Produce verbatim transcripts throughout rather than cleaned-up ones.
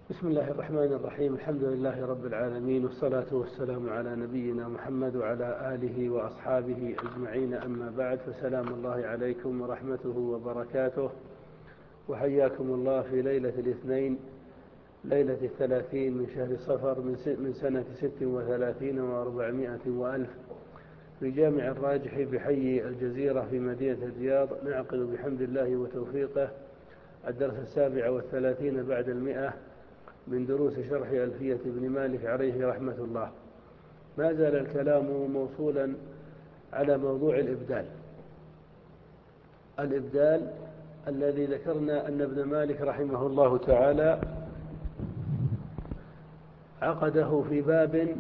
بسم الله الرحمن الرحيم. الحمد لله رب العالمين، والصلاة والسلام على نبينا محمد وعلى آله وأصحابه أجمعين، أما بعد، فسلام الله عليكم ورحمته وبركاته، وحياكم الله في ليلة الاثنين، ليلة الثلاثين من شهر صفر من سنة ست وثلاثين وأربعمائة وألف، في جامع الراجح بحي الجزيرة في مدينة الرياض. نعقد بحمد الله وتوفيقه الدرس السابع والثلاثين بعد المئة من دروس شرح ألفية ابن مالك عليه رحمة الله. ما زال الكلام موصولا على موضوع الإبدال الإبدال الذي ذكرنا أن ابن مالك رحمه الله تعالى عقده في باب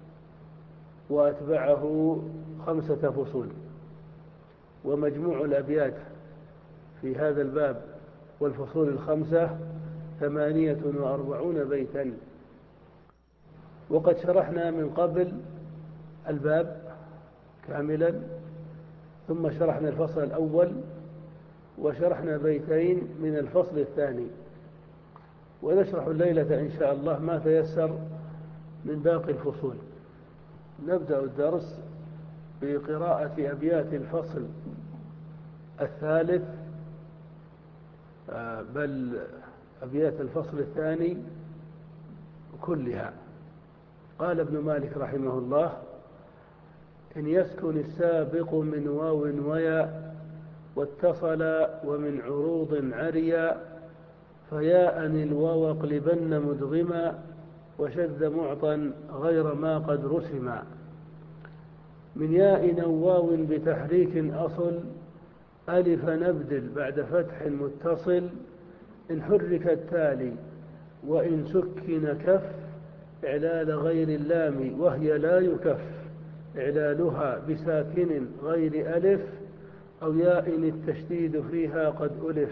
وأتبعه خمسة فصول، ومجموع الأبيات في هذا الباب والفصول الخمسة ثمانية وأربعون بيتا. وقد شرحنا من قبل الباب كاملا، ثم شرحنا الفصل الأول، وشرحنا بيتين من الفصل الثاني، ونشرح الليلة إن شاء الله ما تيسر من باقي الفصول. نبدأ الدرس بقراءة أبيات الفصل الثالث، بل أبيات الفصل الثاني كلها. قال ابن مالك رحمه الله: إن يسكن السابق من واو ويا واتصل ومن عروض عريا، فياء الواو اقلبن مدغما وشذ معطا غير ما قد رسما. من ياء أو واو بتحريك أصل، ألف نبدل بعد فتح متصل. إن حرك التالي وإن سكن كف، إعلال غير اللام وهي لا يكف، إعلالها بساكن غير ألف، أو ياء التشديد فيها قد ألف.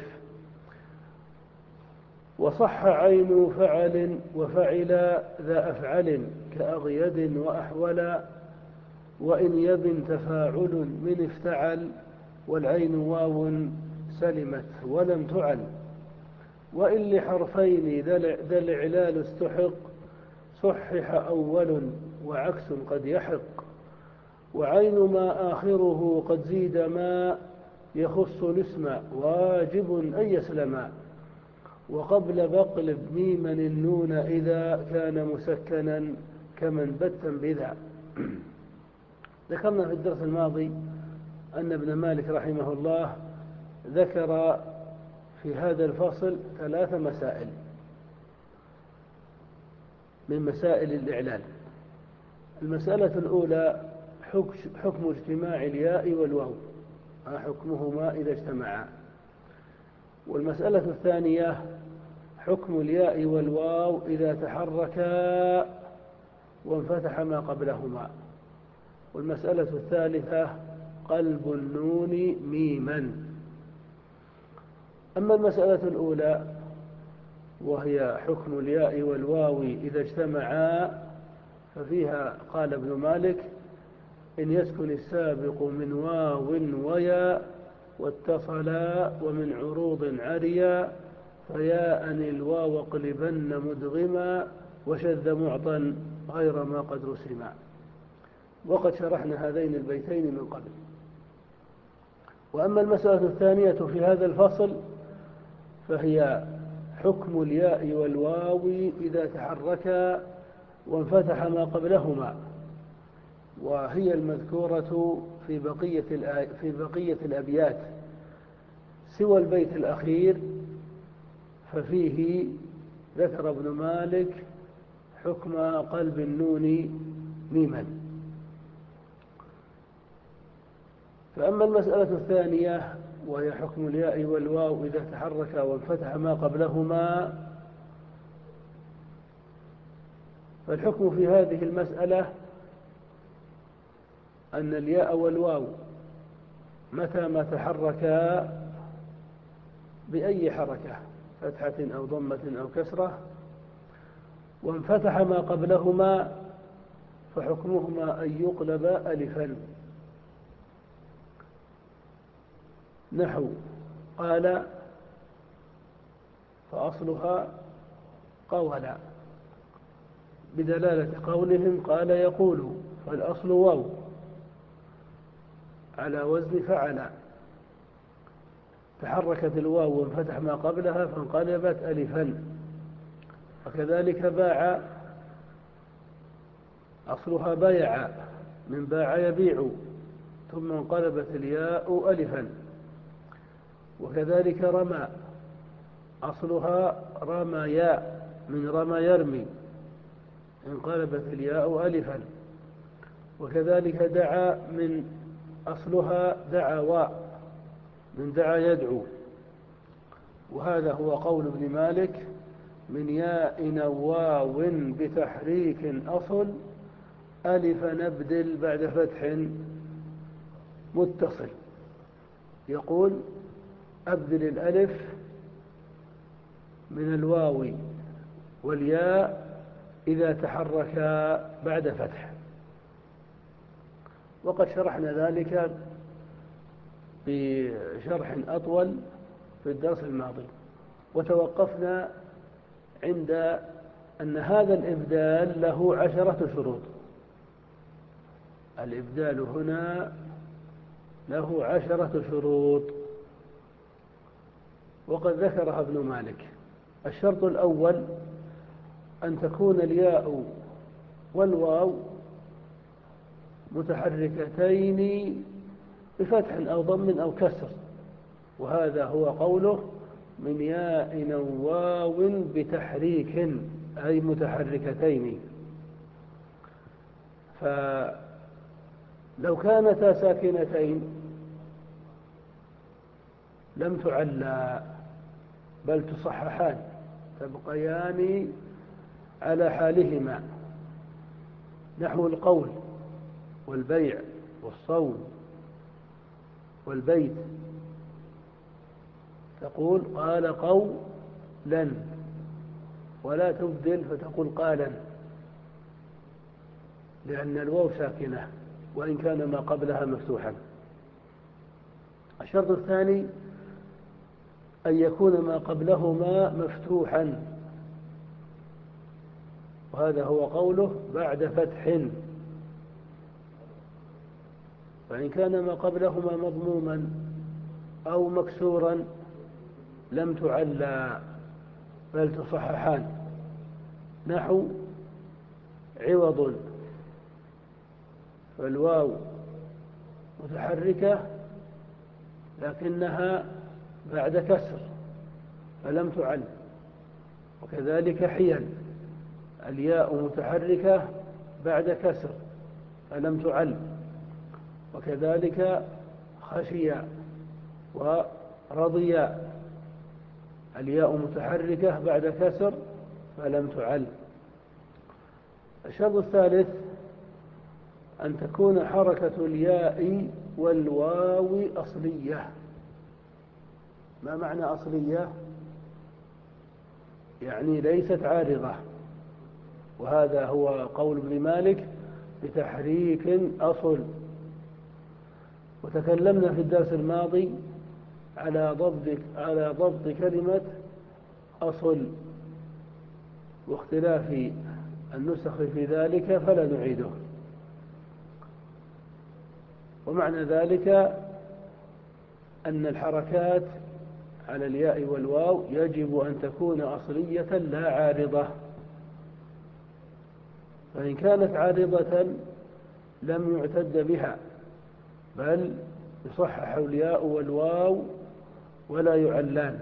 وصح عين فعل وفعلا ذا أفعل كأغيد وأحولا. وإن يبن تفاعل من افتعل، والعين واو سلمت ولم تعل. وإن لحرفين ذا الإعلال استحق، صحح أول وعكس قد يحق. وعين ما آخره قد زيد ما يخص الاسم واجب أن يسلما. وقبل بقلب ميما النون إذا كان مسكنا كمن بتا بذا. ذكرنا في الدرس الماضي أن ابن مالك رحمه الله ذكر في هذا الفصل ثلاث مسائل من مسائل الإعلال. المسألة الأولى حكم اجتماع الياء والواو، ما حكمهما إذا اجتمعا. والمسألة الثانية حكم الياء والواو إذا تحركا وانفتح ما قبلهما. والمسألة الثالثة قلب النون ميما. أما المسألة الأولى وهي حكم الياء والواو إذا اجتمعا، ففيها قال ابن مالك: إن يسكن السابق من واو ويا واتصلا ومن عروض عريا، فياء الواو اقلبن مدغما وشذ معطا غير ما قد رسما. وقد شرحنا هذين البيتين من قبل. وأما المسألة الثانية في هذا الفصل فهي حكم الياء والواو إذا تحركا وانفتح ما قبلهما، وهي المذكورة في بقية في بقية الأبيات، سوى البيت الأخير ففيه ذكر ابن مالك حكم قلب النون ميما. فأما المسألة الثانية وهي حكم الياء والواو إذا تحرك وانفتح ما قبلهما، فالحكم في هذه المسألة أن الياء والواو متى ما تحركا بأي حركة، فتحة أو ضمة أو كسرة، وانفتح ما قبلهما، فحكمهما أن يقلب ألفا. نحو قال فأصلها قولا، بدلالة قولهم قال يقول، فالأصل واو على وزن فعل، تحركت الواو وانفتح ما قبلها فانقلبت ألفا. وكذلك باع، أصلها بايع من باع يبيع، ثم انقلبت الياء ألفا. وكذلك رمى، أصلها رميا من رمى يرمي، انقلبت الياء ألفا. وكذلك دعا، من أصلها دعوا من دعا يدعو. وهذا هو قول ابن مالك: من ياء أو واو بتحريك أصل، ألف نبدل بعد فتح متصل. يقول: أبدل الألف من الواو والياء إذا تحركا بعد فتح. وقد شرحنا ذلك بشرح أطول في الدرس الماضي، وتوقفنا عند أن هذا الإبدال له عشرة شروط. الإبدال هنا له عشرة شروط، وقد ذكرها ابن مالك. الشرط الأول: أن تكون الياء والواو متحركتين بفتح أو ضم أو كسر، وهذا هو قوله: من ياء أو واو بتحريك، أي متحركتين. فلو كانتا ساكنتين لم تعلى بل تصححان، تبقيان على حالهما، نحو القول والبيع والصوم والبيت. تقول قال قولا، ولا تبدل فتقول قالا، لأن الواو ساكنة وإن كان ما قبلها مفتوحا. الشرط الثاني: أن يكون ما قبلهما مفتوحا، وهذا هو قوله: بعد فتح. فإن كان ما قبلهما مضموما أو مكسورا لم تعلى بل تصححان، نحو عوض، فالواو متحركة لكنها بعد كسر فلم تعل. وكذلك حيل، الياء متحركة بعد كسر فلم تعل. وكذلك خشيا ورضيا، الياء متحركة بعد كسر فلم تعل. الشرط الثالث: أن تكون حركة الياء والواو أصلية. ما معنى أصلية؟ يعني ليست عارضة، وهذا هو قول ابن مالك: بتحريك أصل. وتكلمنا في الدرس الماضي على ضبط على ضبط كلمة أصل واختلاف النسخ في ذلك، فلا نعيده. ومعنى ذلك أن الحركات على الياء والواو يجب أن تكون أصلية لا عارضة، فإن كانت عارضة لم يعتد بها بل يصحح الياء والواو ولا يعلان.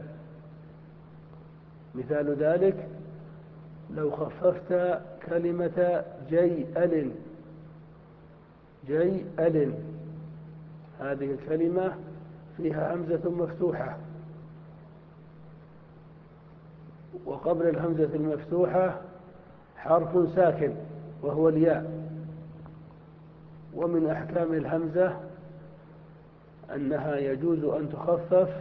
مثال ذلك: لو خففت كلمة جيئل، جيئل، هذه الكلمة فيها همزة مفتوحة، وقبل الهمزة المفتوحة حرف ساكن وهو الياء. ومن أحكام الهمزة أنها يجوز أن تخفف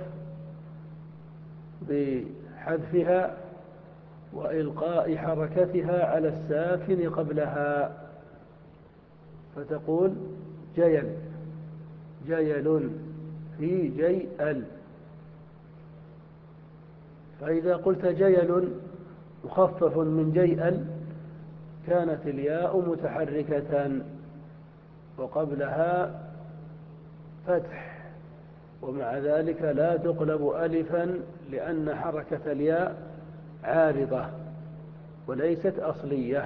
بحذفها وإلقاء حركتها على الساكن قبلها، فتقول جيل، جيل في جيئل. فإذا قلت جيل مخفف من جيئا كانت الياء متحركة وقبلها فتح، ومع ذلك لا تقلب ألفا لأن حركة الياء عارضة وليست أصلية.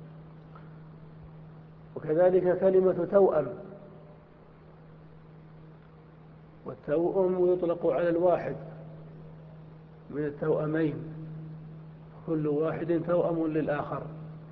وكذلك كلمة توأم، والتوأم يطلق على الواحد من التوأمين، كل واحد توأم للآخر.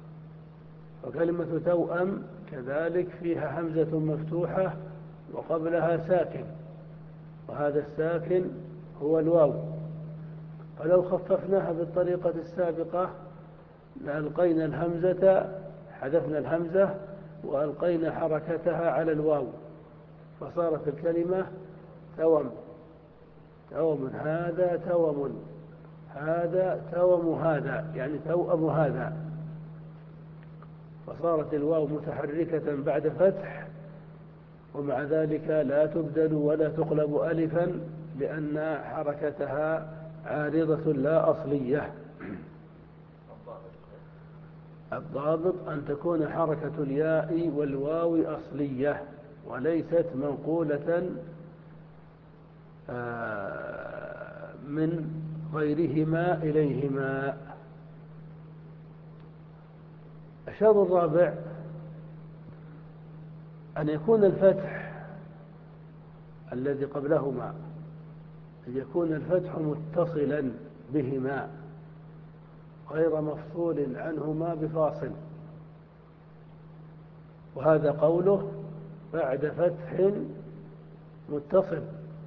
وكلمة توأم كذلك فيها همزة مفتوحة وقبلها ساكن، وهذا الساكن هو الواو. فلو خففناها بالطريقة السابقة لألقينا الهمزة، حذفنا الهمزة وألقينا حركتها على الواو، فصارت الكلمة توم. توم هذا توم، هذا توم هذا، يعني توأم هذا. فصارت الواو متحركة بعد فتح، ومع ذلك لا تبدل ولا تقلب ألفا لأن حركتها عارضة لا أصلية. الضابط أن تكون حركة الياء والواو أصلية وليست منقولة من غيرهما إليهما. الشرط الرابع أن يكون الفتح الذي قبلهما أن يكون الفتح متصلا بهما غير مفصول عنهما بفاصل، وهذا قوله بعد فتح متصل.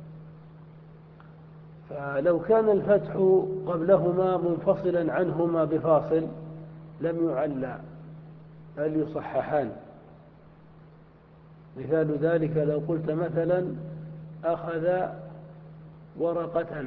فلو كان الفتح قبلهما منفصلا عنهما بفاصل لم يعلى بل يصححان. مثال ذلك لو قلت مثلا أخذ ورقة،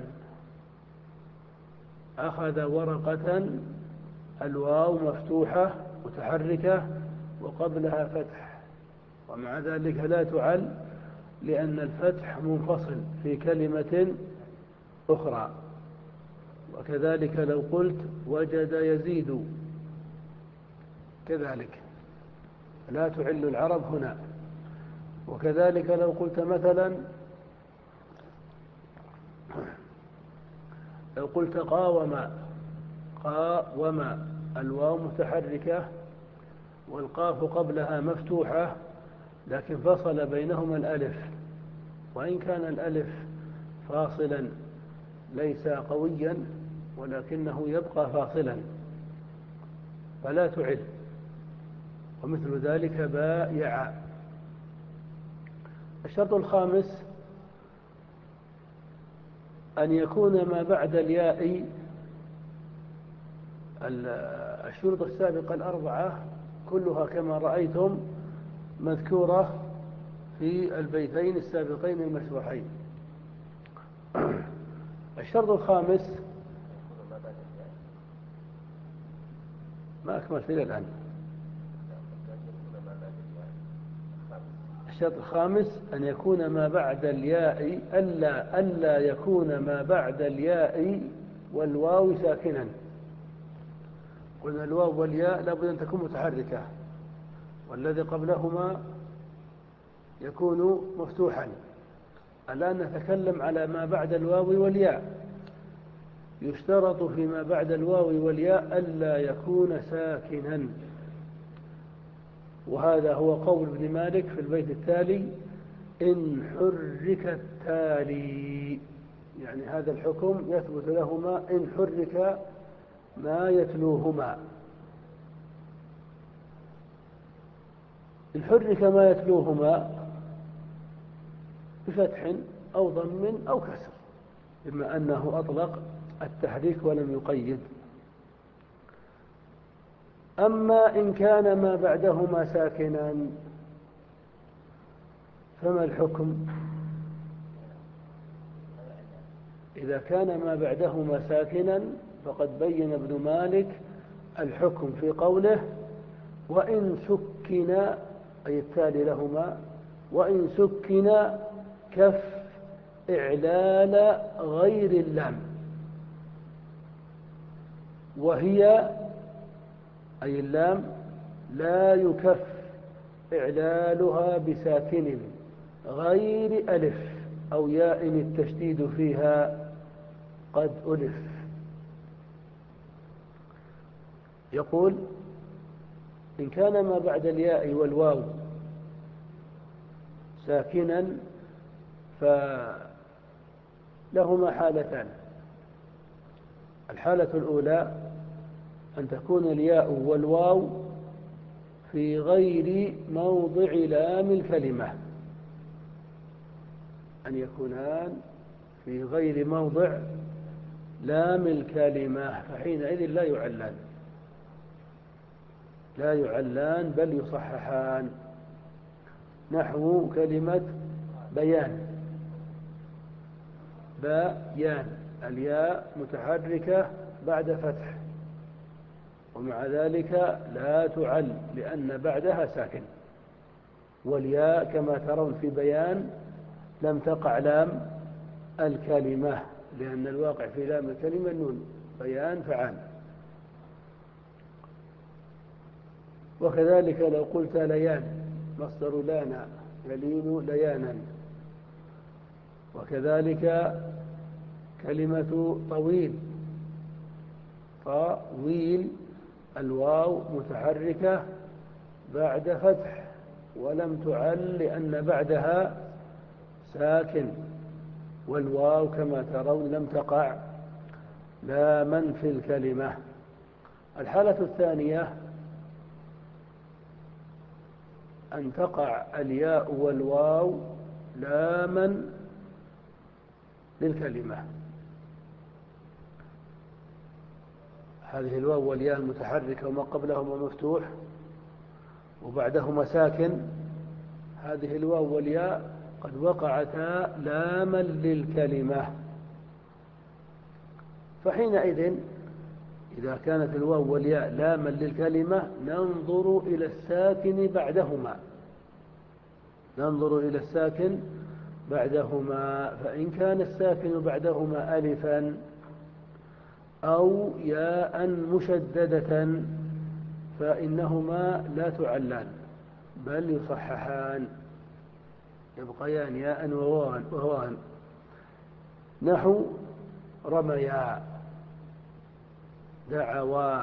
أخذ ورقة، الواو مفتوحة متحركة وقبلها فتح، ومع ذلك لا تعل لأن الفتح منفصل في كلمة أخرى. وكذلك لو قلت وجد يزيد كذلك لا تعل العرب هنا. وكذلك لو قلت مثلا لو قلت قاوم، قاوم الواو متحركة والقاف قبلها مفتوحة لكن فصل بينهما الألف، وإن كان الألف فاصلا ليس قويا ولكنه يبقى فاصلا فلا تعل. ومثل ذلك بايع. الشرط الخامس أن يكون ما بعد الياء، الشروط السابقة الأربعة كلها كما رأيتم مذكورة في البيتين السابقين المشروحين. الشرط الخامس ما أكملت إلى الآن. الشرط الخامس أن يكون ما بعد الياء ألا ألا يكون ما بعد الياء والواو ساكنا. قلنا الواو والياء لابد أن تكون متحركة، والذي قبلهما يكون مفتوحا. الآن نتكلم على ما بعد الواو والياء. يشترط فيما بعد الواو والياء ألا يكون ساكنا، وهذا هو قول ابن مالك في البيت التالي: إن حرك التالي، يعني هذا الحكم يثبت لهما إن حرك ما يتلوهما. إن حرك ما يتلوهما بفتح أو ضم أو كسر، بما أنه أطلق التحريك ولم يقيد. أما إن كان ما بعدهما ساكنا فما الحكم؟ إذا كان ما بعدهما ساكنا فقد بين ابن مالك الحكم في قوله: وإن سكن، أي التالي لهما، وإن سكن كف إعلال غير اللام. وهي أي اللام لا يكف إعلالها بساكن غير ألف أو ياء التشديد فيها قد ألف. يقول إن كان ما بعد الياء والواو ساكنا فلهما حالتان. الحالة الأولى أن تكون الياء والواو في غير موضع لام الكلمة، أن يكونان في غير موضع لام الكلمة، فحينئذ لا يعلان لا يعلان بل يصححان. نحو كلمة بيان، بيان الياء متحركة بعد فتح، ومع ذلك لا تعل لأن بعدها ساكن، والياء كما ترون في بيان لم تقع لام الكلمة لأن الواقع في لام الكلمة النون، بيان فعال. وكذلك لو قلت ليان مصدر لانا يلين ليانا. وكذلك كلمة طويل، طويل الواو متحركة بعد فتح ولم تعل لأن بعدها ساكن، والواو كما ترون لم تقع لاما في الكلمة. الحالة الثانية أن تقع الياء والواو لاما للكلمة. هذه الواو والياء المتحركة وما قبلهما مفتوح وبعدهما ساكن، هذه الواو والياء قد وقعتا لاما للكلمة، فحينئذ إذا كانت الواو والياء لاما للكلمة ننظر إلى الساكن بعدهما ننظر إلى الساكن بعدهما فإن كان الساكن بعدهما ألفا أو ياء مشددة فإنهما لا تعلان بل يصححان، يبقيان ياء وواوان. نحو رميا، دعوا،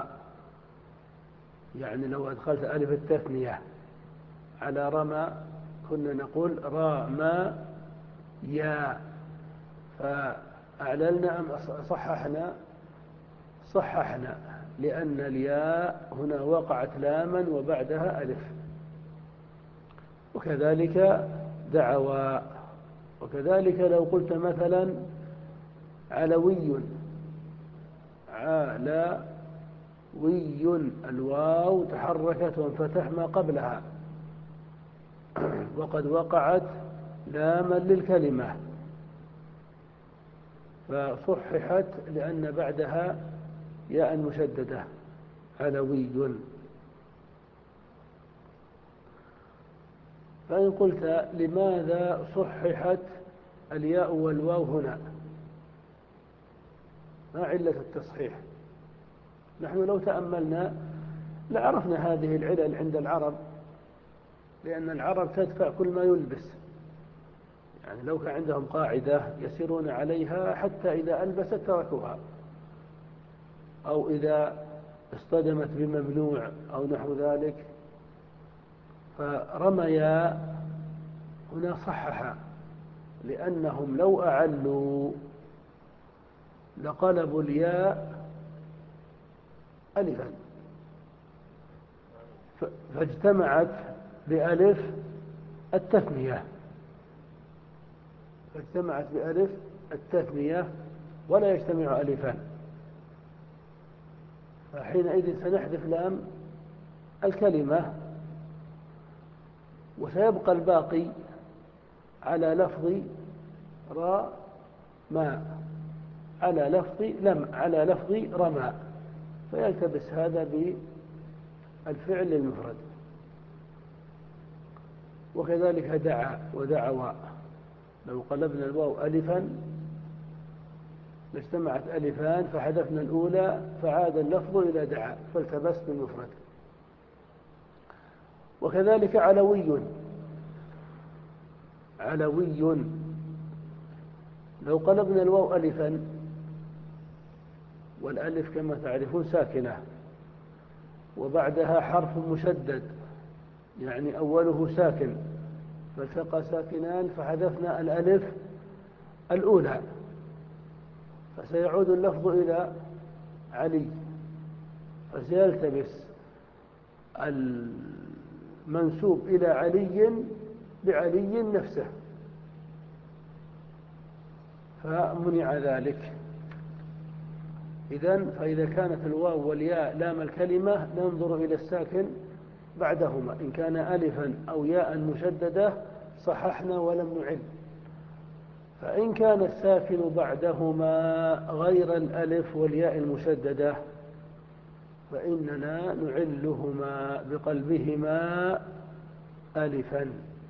يعني لو أدخلت ألف التثنية على رمى كنا نقول رمى يا، فأعللنا أم صححنا؟ صححنا لأن الياء هنا وقعت لاما وبعدها ألف. وكذلك دعوا. وكذلك لو قلت مثلا علوي، علوي الواو تحركت وانفتح ما قبلها وقد وقعت لاما للكلمة فصححت لأن بعدها ياء مشددة علوي. فإن قلت لماذا صححت الياء والواو هنا؟ ما علة التصحيح؟ نحن لو تأملنا لعرفنا هذه العلل عند العرب، لأن العرب تدفع كل ما يلبس، يعني لو كان عندهم قاعدة يسيرون عليها حتى إذا ألبست تركوها، أو إذا اصطدمت بممنوع أو نحو ذلك. فرميا هنا صححا لأنهم لو أعلوا لقلبوا الياء ألفا فاجتمعت بألف التثنية فاجتمعت بألف التثنية ولا يجتمع ألفان، فحينئذ سنحذف لام الكلمة وسيبقى الباقي على لفظ را ما على لفظ لم على لفظ رمى، فيلتبس هذا بالفعل المفرد. وكذلك دعا ودعوا، لو قلبنا الواو ألفا اجتمعت ألفان فحذفنا الأولى فعاد اللفظ إلى دعا فالتبس بالمفرد. وكذلك علوي، علوي لو قلبنا الواو ألفا، والألف كما تعرفون ساكنة وبعدها حرف مشدد يعني أوله ساكن، فالتقى ساكنان فحذفنا الألف الأولى، فسيعود اللفظ إلى علي، فسيلتبس المنسوب إلى علي بعلي نفسه، فمنع ذلك. إذن فإذا كانت الواو والياء لام الكلمة ننظر إلى الساكن بعدهما، إن كان ألفا أو ياء مشددة صححنا ولم نعل، فإن كان الساكن بعدهما غير الألف والياء المشددة فإننا نعلهما بقلبهما ألفا،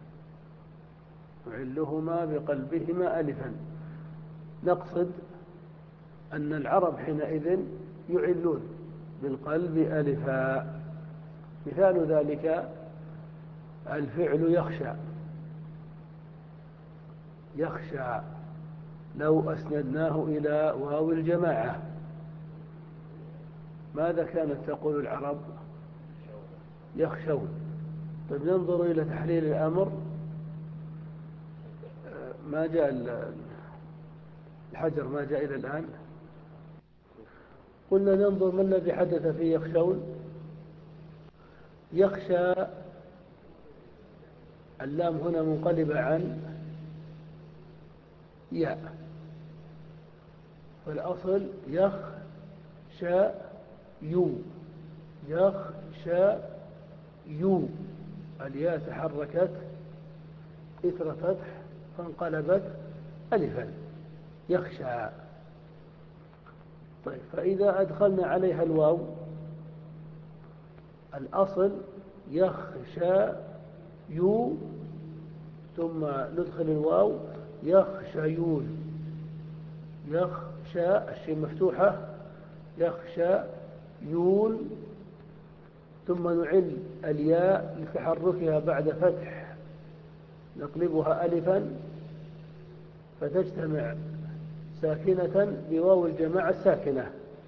نعلهما بقلبهما ألفا. نقصد أن العرب حينئذ يعلون بالقلب ألفا. مثال ذلك الفعل يخشى، يخشى لو أسندناه إلى واو الجماعة ماذا كانت تقول العرب؟ يخشون. طيب ننظر إلى تحليل الأمر، ما جاء الحجر، ما جاء إلى الآن. قلنا ننظر ما الذي حدث في يخشون. يخشى اللام هنا منقلبة عن ياء، فالأصل يخشى يو، يخشى يو، الياء تحركت إثر فتح فانقلبت ألفا، يخشى. طيب فإذا أدخلنا عليها الواو الأصل يخشى يو ثم ندخل الواو يخشيون، يخشى الشين مفتوحة، يخشى يون، ثم نعل الياء لتحركها بعد فتح نقلبها ألفا فتجتمع ساكنة بواو الجماعة الساكنة،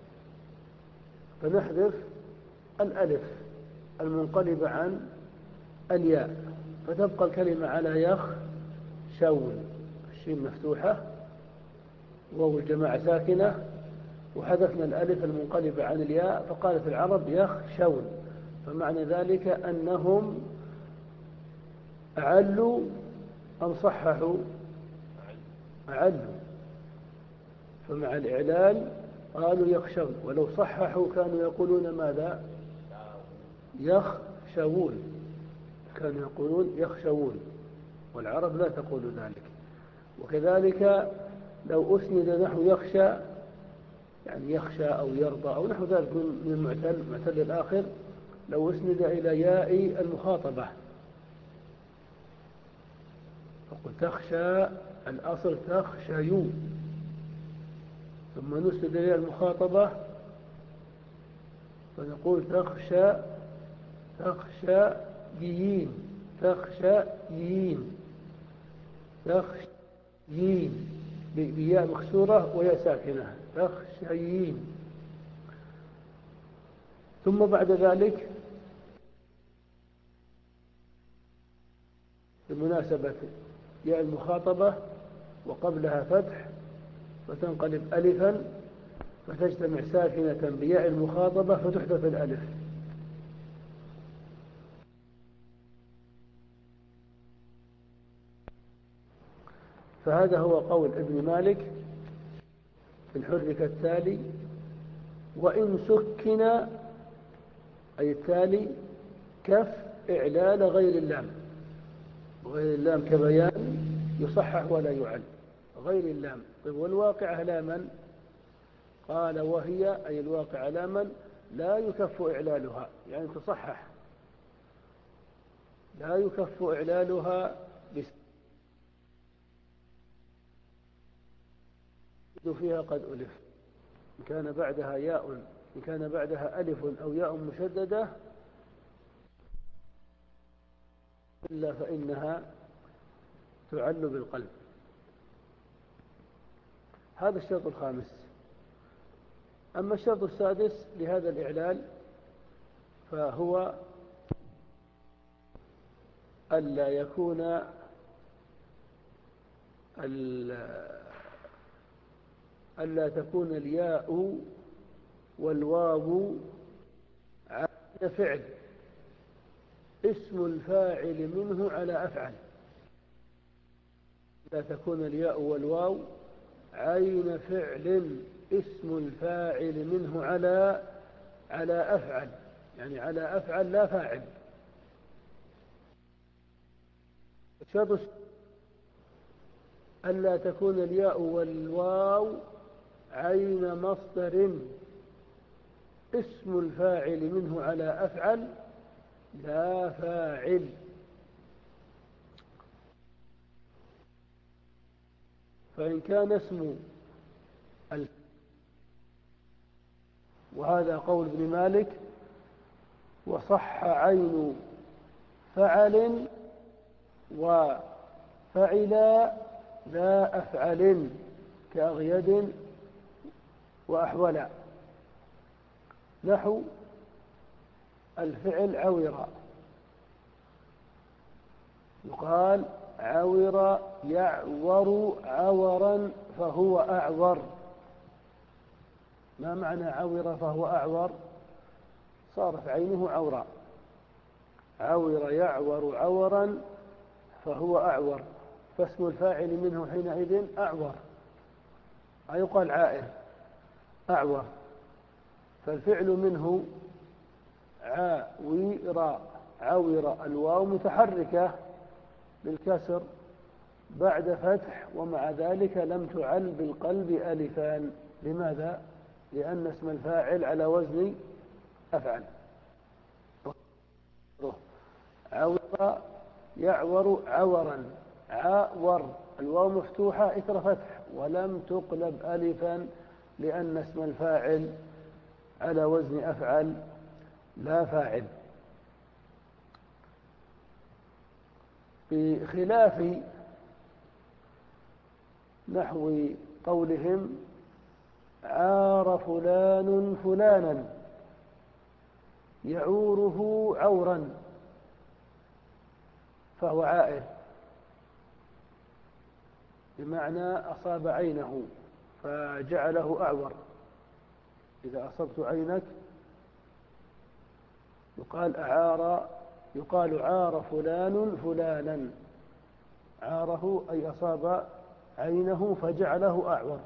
فنحذف الألف المنقلبة عن الياء فتبقى الكلمة على يخشون، الشين مفتوحة واو الجماعة ساكنة وحذفنا الألف المنقلبة عن الياء، فقالت العرب يخشون، فمعنى ذلك أنهم أعلوا أم صححوا؟ أعلوا، فمع الإعلال قالوا يخشون، ولو صححوا كانوا يقولون ماذا؟ يخشون، كانوا يقولون يخشون، والعرب لا تقول ذلك. وكذلك لو أسند نحو يخشى يعني يخشى أو يرضى أو نحو ذلك من المعتل معتل الآخر، لو أسند إلى ياء المخاطبة فقل تخشى، الأصل تخشيو، ثم نسند إلى المخاطبة فنقول تخشى تخشى يين، تخشى يين، تخشى يين بياء مكسورة وياء ساكنة، تخشيين. ثم بعد ذلك بمناسبة ياء المخاطبة وقبلها فتح فتنقلب ألفا فتجتمع ساكنة بياء المخاطبة فتحذف الألف. فهذا هو قول ابن مالك في الحرك التالي: وإن سكن أي التالي كف إعلال غير اللام، غير اللام كبيان يصحح ولا يعل، غير اللام. طيب والواقعة لاما؟ قال وهي أي الواقعة لاما لا يكف إعلالها، يعني تصحح، لا يكف إعلالها فيها قد ألف، إن كان بعدها ياء إن كان بعدها ألف أو ياء مشددة إلا فإنها تعل بالقلب. هذا الشرط الخامس. أما الشرط السادس لهذا الإعلال فهو ألا يكون ألا تكون الياء والواو على فعل اسم الفاعل منه على أفعل. لا تكون الياء والواو عين فعل اسم الفاعل منه على على أفعل، يعني على أفعل لا فاعل. الشرط ألا تكون الياء والواو عين مصدر اسم الفاعل منه على أفعل لا فاعل. فإن كان اسم الفعل، وهذا قول ابن مالك، وصح عين فعل وفعل لا أفعل كأغيد وأحولا، نحو الفعل عور، يقال عور يعور عورا فهو أعور. ما معنى عور فهو أعور؟ صارت عينه عورا. عور يعور عورا فهو أعور، فاسم الفاعل منه حينئذ أعور، أي يقال عائر أعور. فالفعل منه عاور عور، الواو متحركة بالكسر بعد فتح، ومع ذلك لم تعل بالقلب ألفان. لماذا؟ لأن اسم الفاعل على وزن أفعل. عور يعور عورا، عاور الواو مفتوحة إثر فتح ولم تقلب ألفا، لأن اسم الفاعل على وزن أفعل لا فاعل. بخلاف نحو قولهم عار فلان فلانا يعوره عورا فهو عائر، بمعنى أصاب عينه فجعله أعور. إذا أصبت عينك يقال أعار، يقال عار فلان فلانا، عاره أي أصاب عينه فجعله أعور.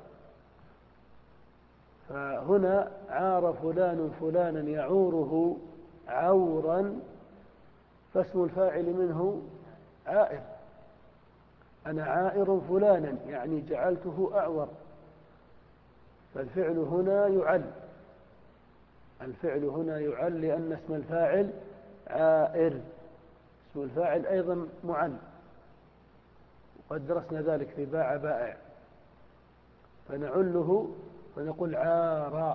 فهنا عار فلان فلانا يعوره عورا، فاسم الفاعل منه عائر. أنا عائر فلانا يعني جعلته أعور، فالفعل هنا يعل، الفعل هنا يعل لأن اسم الفاعل عائر. اسم الفاعل أيضا معل، وقد درسنا ذلك في باع بائع، فنعله فنقول عار.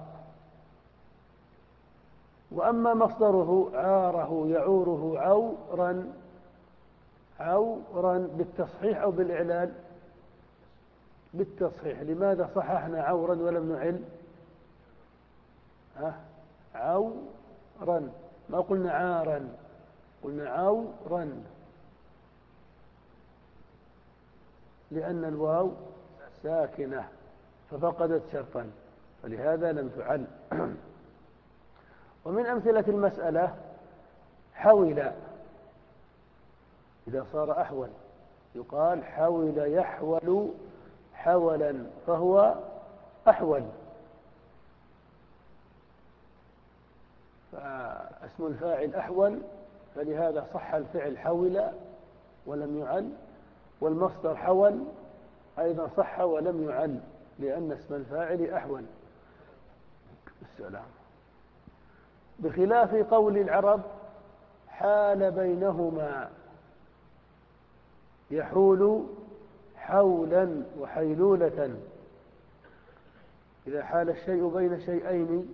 وأما مصدره عاره يعوره عورا، عورا بالتصحيح أو بالإعلال؟ بالتصحيح. لماذا صححنا عورا ولم نعل؟ ها؟ عورا، ما قلنا عارا، قلنا عورا، لأن الواو ساكنة ففقدت شرطا، فلهذا لم تعل. ومن أمثلة المسألة حول، إذا صار أحول يقال حول يحول حولا فهو أحول. فاسم الفاعل أحول، فلهذا صح الفعل حول ولم يعل، والمصدر حول أيضا صح ولم يعل، لأن اسم الفاعل أحول. السلام. بخلاف قول العرب حال بينهما، يحول حولا وحيلولة، إذا حال الشيء بين شيئين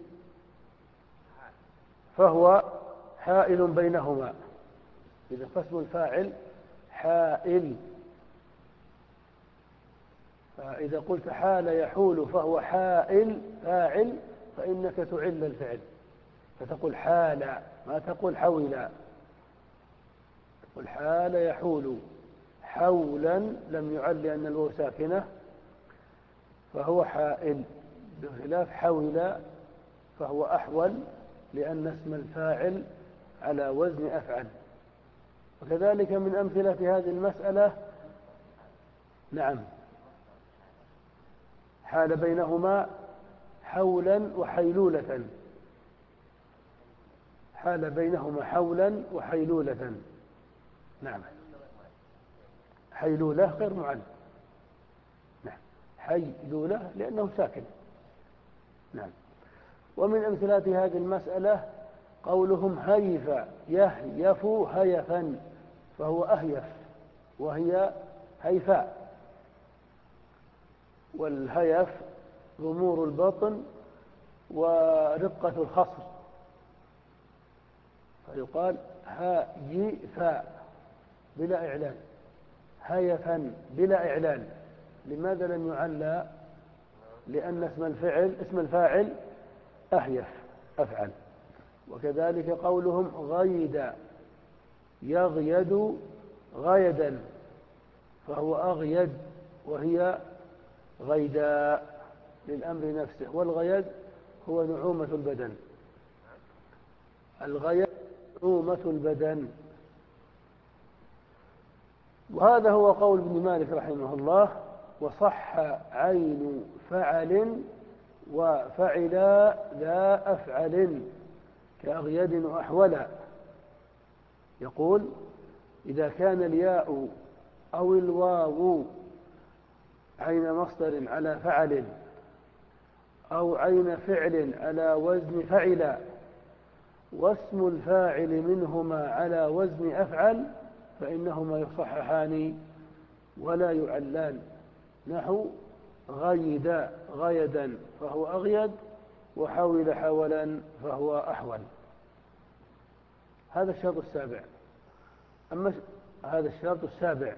فهو حائل بينهما، إذا فاسم الفاعل حائل. فإذا قلت حال يحول فهو حائل فاعل فإنك تعل الفعل، فتقول حال، ما تقول حول. تقول حال يحول حولا لم يعل لأن الواو ساكنة فهو حائل، بخلاف حول فهو أحول لأن اسم الفاعل على وزن أفعل. وكذلك من أمثلة هذه المسألة، نعم، حال بينهما حولا وحيلولة، حال بينهما حولا وحيلولة. نعم، حيلولة غير معل، نعم، حيلولة لأنه ساكن. نعم. ومن أمثلة هذه المسألة قولهم هيف يهيف هيفا فهو أهيف، وهي هيفاء، والهيف ضمور البطن ورقة الخصر، فيقال هايفاء بلا إعلان، هيفا بلا إعلان. لماذا لم يعلى؟ لأن اسم الفعل اسم الفاعل أهيف أفعل. وكذلك قولهم غيد يغيد غيدا فهو أغيد، وهي غيداء للأمر نفسه. والغيد هو نعومة البدن، الغيد نعومة البدن. وهذا هو قول ابن مالك رحمه الله. وصح عين فعل وفعلا لا أفعل كأغيد وأحولا. يقول إذا كان الياء أو الواو عين مصدر على فعل أو عين فعل على وزن فعل واسم الفاعل منهما على وزن أفعل فإنهما يصححان ولا يعلان، نحو غيد غيدا فهو أغيد، وحول حولا فهو أحول. هذا الشرط السابع. أما هذا الشرط السابع،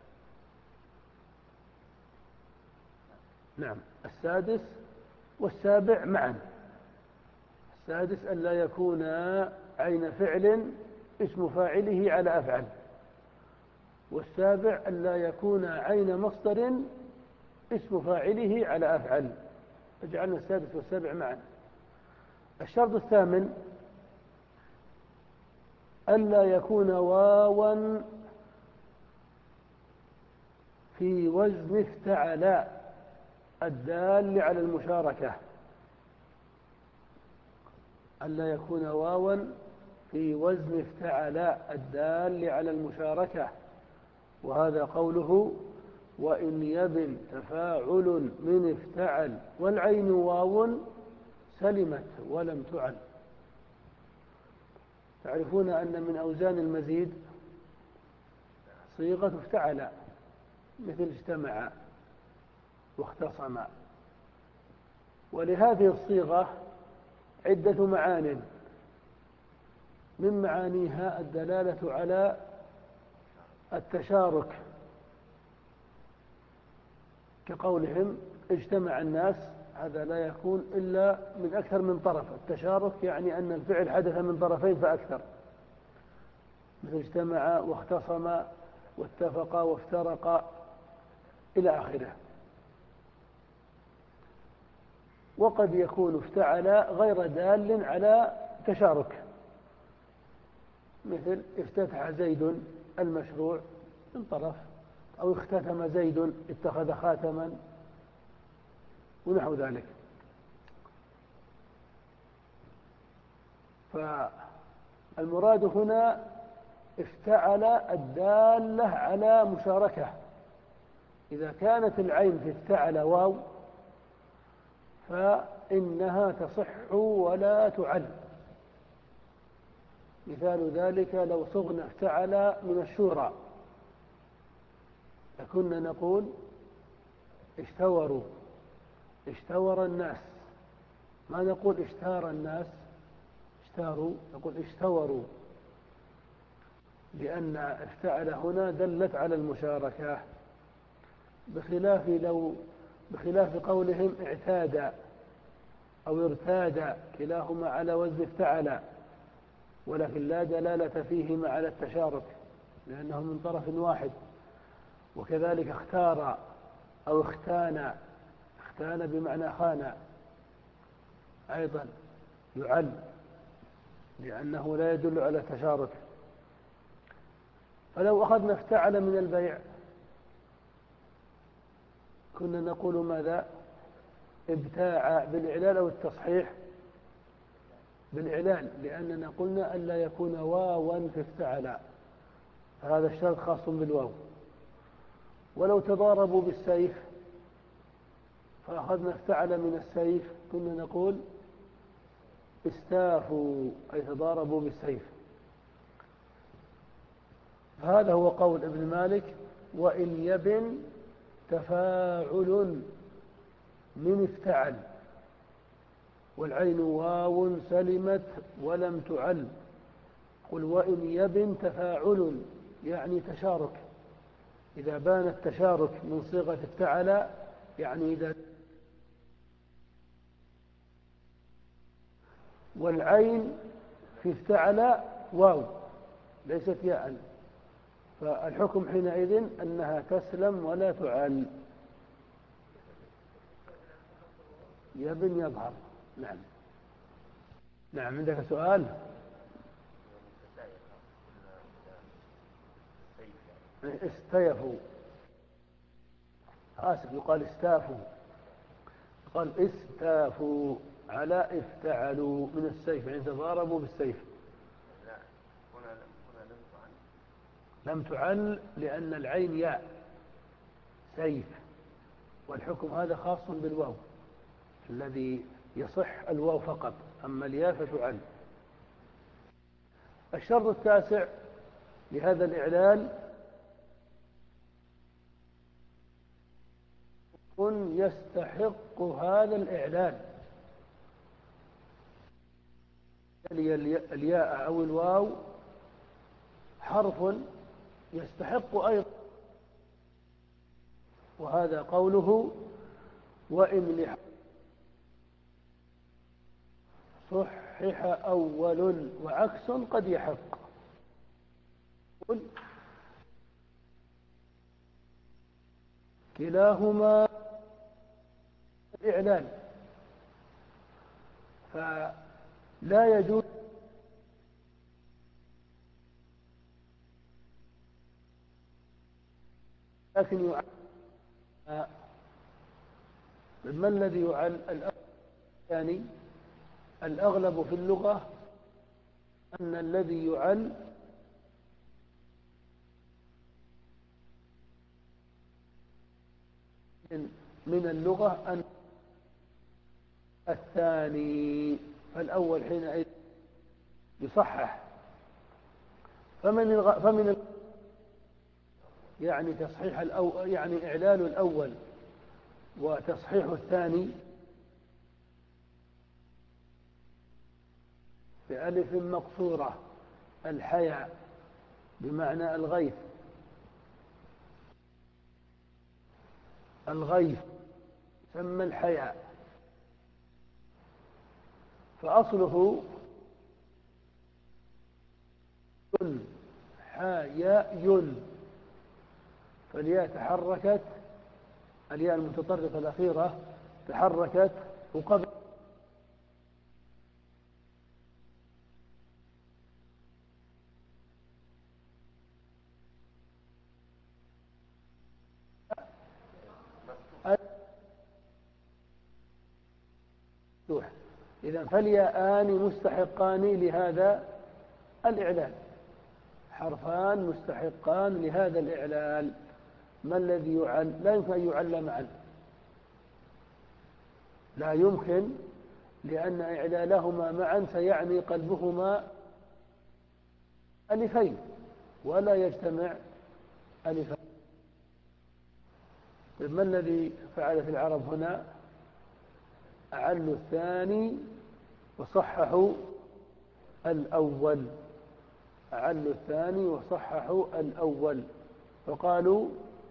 نعم، السادس والسابع معا. السادس أن لا يكون عين فعل اسم فاعله على أفعل، والسابع أن لا يكون عين مصدر اسم فاعله على أفعل. فجعلنا السادس والسابع معا. الشرط الثامن ألا يكون واوا في وزن افتعل الدال على المشاركة، ألا يكون واوا في وزن افتعل الدال على المشاركة. وهذا قوله وإن يبن تفاعل من افتعل والعين واو سلمت ولم تعل. تعرفون أن من أوزان المزيد صيغة افتعل، مثل اجتمع واختصم. ولهذه الصيغة عدة معان، من معانيها الدلالة على التشارك، كقولهم اجتمع الناس، هذا لا يكون إلا من أكثر من طرف. التشارك يعني أن الفعل حدث من طرفين فأكثر، مثل اجتمع واختصم واتفق وافترق إلى آخره. وقد يكون افتعل غير دال على تشارك، مثل افتتح زيد المشروع من طرف، أو اختتم زيد اتخذ خاتما ونحو ذلك. فالمراد هنا افتعل الدالة على مشاركة. إذا كانت العين في افتعل واو فإنها تصح ولا تعل. مثال ذلك لو صغنا افتعل من الشورى لكنا نقول اشتوروا اشتور الناس، ما نقول اشتار الناس اشتاروا، نقول اشتوروا، لأن افتعل هنا دلت على المشاركة، بخلاف لو بخلاف قولهم اعتاد أو ارتاد، كلاهما على وزن افتعل، ولكن لا دلالة فيهما على التشارك لأنه من طرف واحد. وكذلك اختار أو اختان، اختان بمعنى خان أيضا يعل، لأنه لا يدل على التشارك. فلو أخذنا افتعل من البيع كنا نقول ماذا؟ ابتاع بالإعلال أو التصحيح؟ بالإعلال، لأننا قلنا ألا يكون واوا في افتعل، هذا الشرط خاص بالواو. ولو تضاربوا بالسيف فأخذنا افتعل من السيف كنا نقول استافوا، أي تضاربوا بالسيف. هذا هو قول ابن مالك: وإن يبن تفاعل من افتعل، والعين واو سلمت ولم تعل. قل وإن يبن تفاعل يعني تشارك، إذا بان التشارك من صيغة افتعل يعني إذا، والعين في افتعل واو ليست ياء، فالحكم حينئذ أنها تسلم ولا تعل. يبن يظهر. نعم. نعم، عندك سؤال؟ استيفوا، آسف، يقال استافوا، قال استافوا على افتعلوا من السيف، يعني تضاربوا بالسيف. لا، هنا هنا لم تعل. لم تعل لأن العين ياء سيف، والحكم هذا خاص بالواو، الذي يصح الواو فقط، أما الياء فتعل. الشرط التاسع لهذا الإعلال: كن يستحق هذا الإعلال، الياء أو الواو حرف يستحق أيضا، وهذا قوله: وإن لحق صحح أول وعكس قد يحق. كلاهما الإعلان، فلا يجوز لكن يعل. ما الذي يعل؟ الثاني الأغلب في اللغة أن الذي يعل من اللغة أن الثاني، فالأول حينئذ يصحح. فمن الغ... فمن ال... يعني تصحيح الأو... يعني إعلال الأول وتصحيح الثاني بألف مقصورة، الحياء بمعنى الغيث، الغيث سمى الحياء، فأصله يل حياء يل، فالياء تحركت، الياء المتطرفة الأخيرة تحركت وقبل مفتوح. إذن فالياءان مستحقان لهذا الإعلان، حرفان مستحقان لهذا الإعلان. ما الذي يعل؟ لا يمكن أن يعل معا، لا يمكن، لأن إعلالهما معا سيعني قلبهما ألفين ولا يجتمع ألفين. ما الذي فعلت العرب هنا؟ أعلوا الثاني وصححوا الأول. أعلوا الثاني وصححوا الأول، فقالوا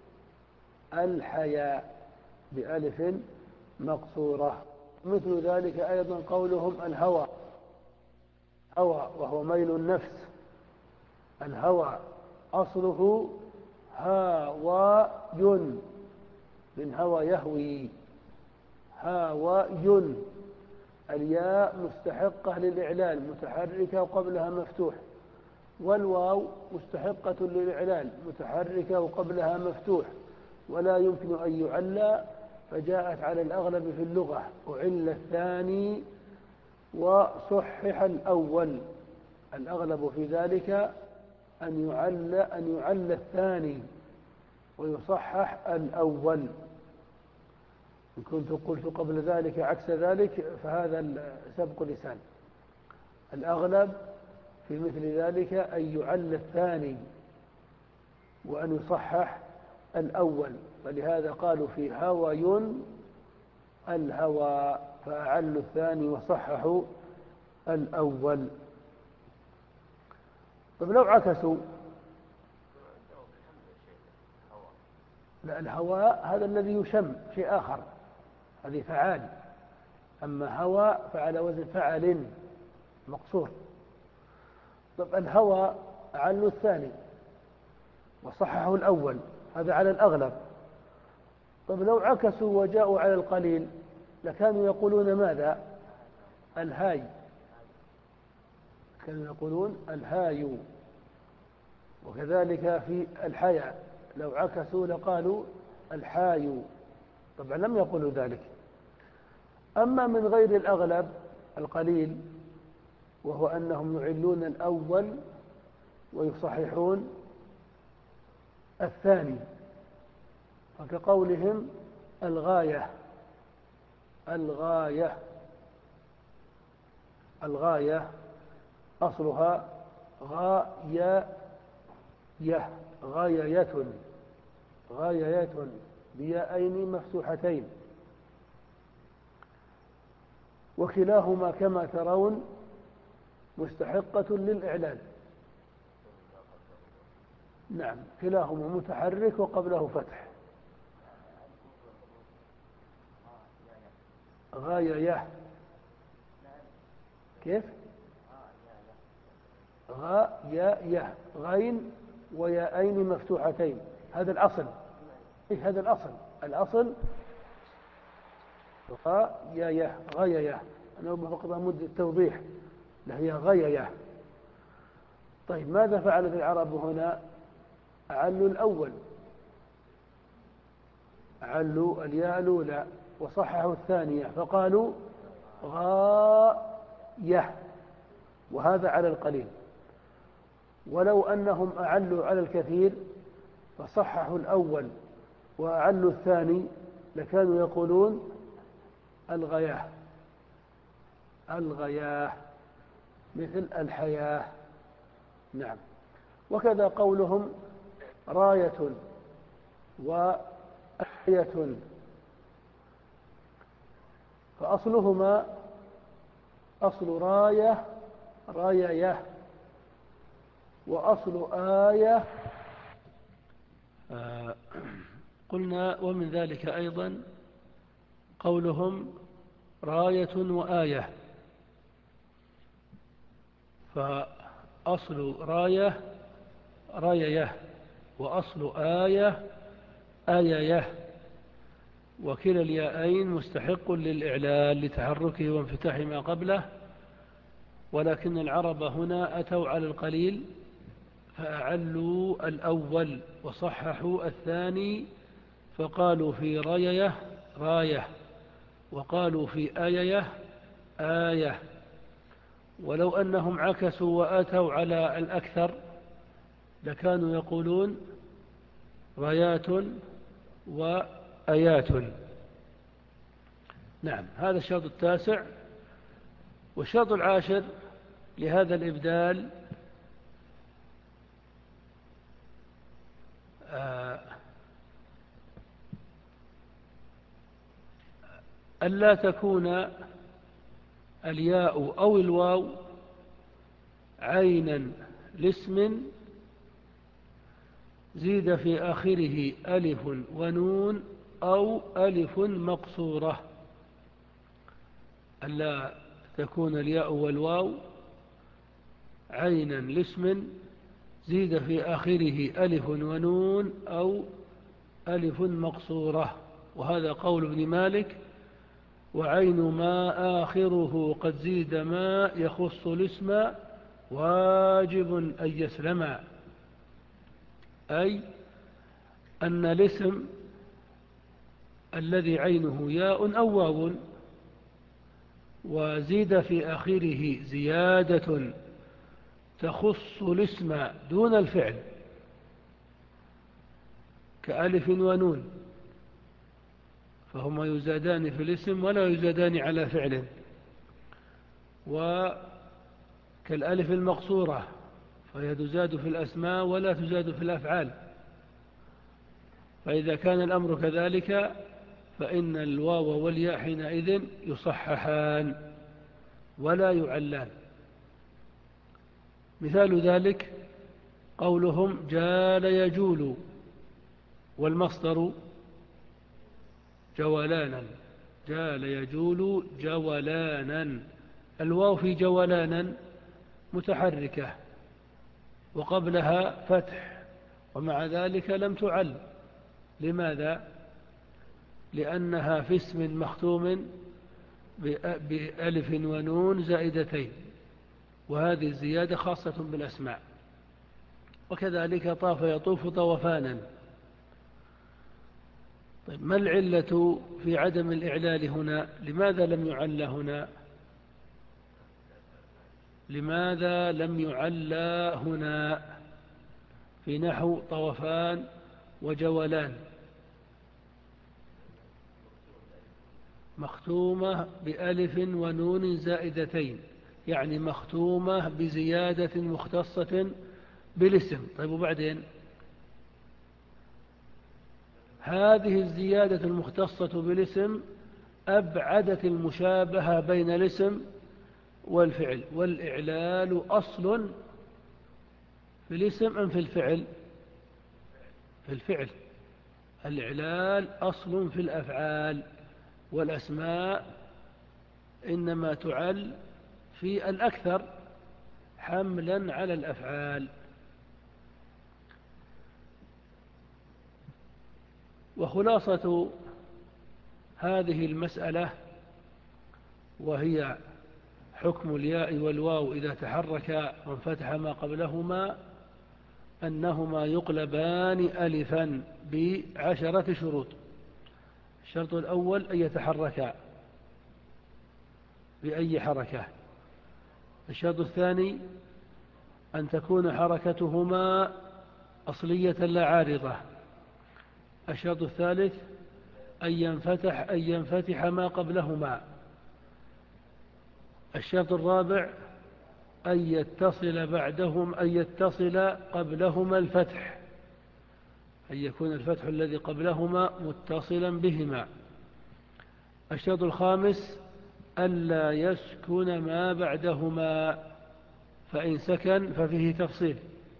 الحياء بألف مقصورة. مثل ذلك أيضا قولهم الهوى، هوى وهو ميل النفس. الهوى أصله هاوى، من هوى يهوي، هاوى. الياء مستحقة للإعلال متحركة وقبلها مفتوح، والواو مستحقة للإعلال متحركة وقبلها مفتوح، ولا يمكن أن يعلى، فجاءت على الأغلب في اللغة. أعل الثاني وصحح الأول. الأغلب في ذلك أن يعل أن يعل الثاني ويصحح الأول. إن كنت قلت قبل ذلك عكس ذلك فهذا سبق لسان. الأغلب في مثل ذلك أن يعل الثاني وأن يصحح الأول، فلهذا قالوا في هوى الهوى، فأعلوا الثاني وصححوا الأول. طيب لو عكسوا، لا، الهواء هذا الذي يشم، شيء آخر، هذه فعال. أما هوى فعلى وزن فعل مقصور. طب الهوى أعلوا الثاني وصححوا الأول، هذا على الأغلب. طب لو عكسوا وجاءوا على القليل لكانوا يقولون ماذا؟ الهاي، كانوا يقولون الهاي. وكذلك في الحياء لو عكسوا لقالوا الحاي. طبعا لم يقولوا ذلك. أما من غير الأغلب القليل، وهو أنهم يعلون الأول ويصححون الثاني، فكقولهم الغاية، الغاية الغاية أصلها غاية، غاية غاية بياءين مفتوحتين، وكلاهما كما ترون مستحقة للإعلان. نعم، كلاهما متحرك وقبله فتح. غاية، كيف؟ غاية، غين وياءين مفتوحتين، هذا الأصل. إيه هذا الأصل؟ الأصل غاية، غاية. أنا فقط أمد التوضيح، هي غاية. طيب ماذا فعلت العرب هنا؟ أعلوا الأول، أعلوا الياء الأولى وصححوا الثانية فقالوا غاية، وهذا على القليل. ولو أنهم أعلوا على الكثير فصححوا الأول وأعلوا الثاني لكانوا يقولون الغياه، الغياه، مثل الحياة. نعم. وكذا قولهم راية وآية، فأصلهما أصل راية راية، وأصل آية. آه قلنا ومن ذلك أيضا قولهم راية وآية، فأصل راية راية، وأصل آية آية، وكلا الياءين مستحق للإعلال لتحركه وانفتاح ما قبله. ولكن العرب هنا أتوا على القليل فأعلوا الأول وصححوا الثاني، فقالوا في راية راية، وقالوا في آية آية. ولو أنهم عكسوا وآتوا على الأكثر لكانوا يقولون رايات وآيات. نعم، هذا الشرط التاسع. والشرط العاشر لهذا الإبدال ألا تكون الياء أو الواو عينا لاسم زيد في آخره ألف ونون أو ألف مقصورة. ألا تكون الياء والواو عينا لاسم زيد في آخره ألف ونون أو ألف مقصورة. وهذا قول ابن مالك: وعين ما آخره قد زيد ما يخص الاسم واجب أن يسلم. أي أن الاسم الذي عينه ياء أو واو وزيد في آخره زيادة تخص الاسم دون الفعل كألف ونون، فهما يزادان في الاسم ولا يزادان على فعل، وكالألف المقصورة فهي تزاد في الأسماء ولا تزاد في الأفعال. فإذا كان الأمر كذلك فإن الواو والياء حينئذ يصححان ولا يعلان. مثال ذلك قولهم جال يجول، والمصدر جولانا، جال يجول جولانا. الواو في جولانا متحركة وقبلها فتح، ومع ذلك لم تعل. لماذا؟ لأنها في اسم مختوم بألف ونون زائدتين، وهذه الزيادة خاصة بالأسماء. وكذلك طاف يطوف طوفانا. طيب، ما العلة في عدم الإعلال هنا؟ لماذا لم يعل هنا؟ لماذا لم يعل هنا في نحو طوفان وجولان؟ مختومة بألف ونون زائدتين، يعني مختومة بزيادة مختصة بالاسم. طيب، وبعدين هذه الزيادة المختصة بالاسم أبعدت المشابهة بين الاسم والفعل. والإعلال أصل في الاسم أم في الفعل؟ في الفعل. الإعلال أصل في الأفعال، والأسماء إنما تعل في الأكثر حملا على الأفعال. وخلاصة هذه المسألة وهي حكم الياء والواو إذا تحرك وانفتح ما قبلهما أنهما يقلبان ألفا بعشرة شروط. الشرط الأول أن يتحركا بأي حركة. الشرط الثاني أن تكون حركتهما أصلية لا عارضة. الشرط الثالث أن ينفتح أن ينفتح ما قبلهما. الشرط الرابع أن يتصل بعدهم أن يتصل قبلهما الفتح، أن يكون الفتح الذي قبلهما متصلا بهما. الشرط الخامس ألا يسكن ما بعدهما، فإن سكن ففيه تفصيل.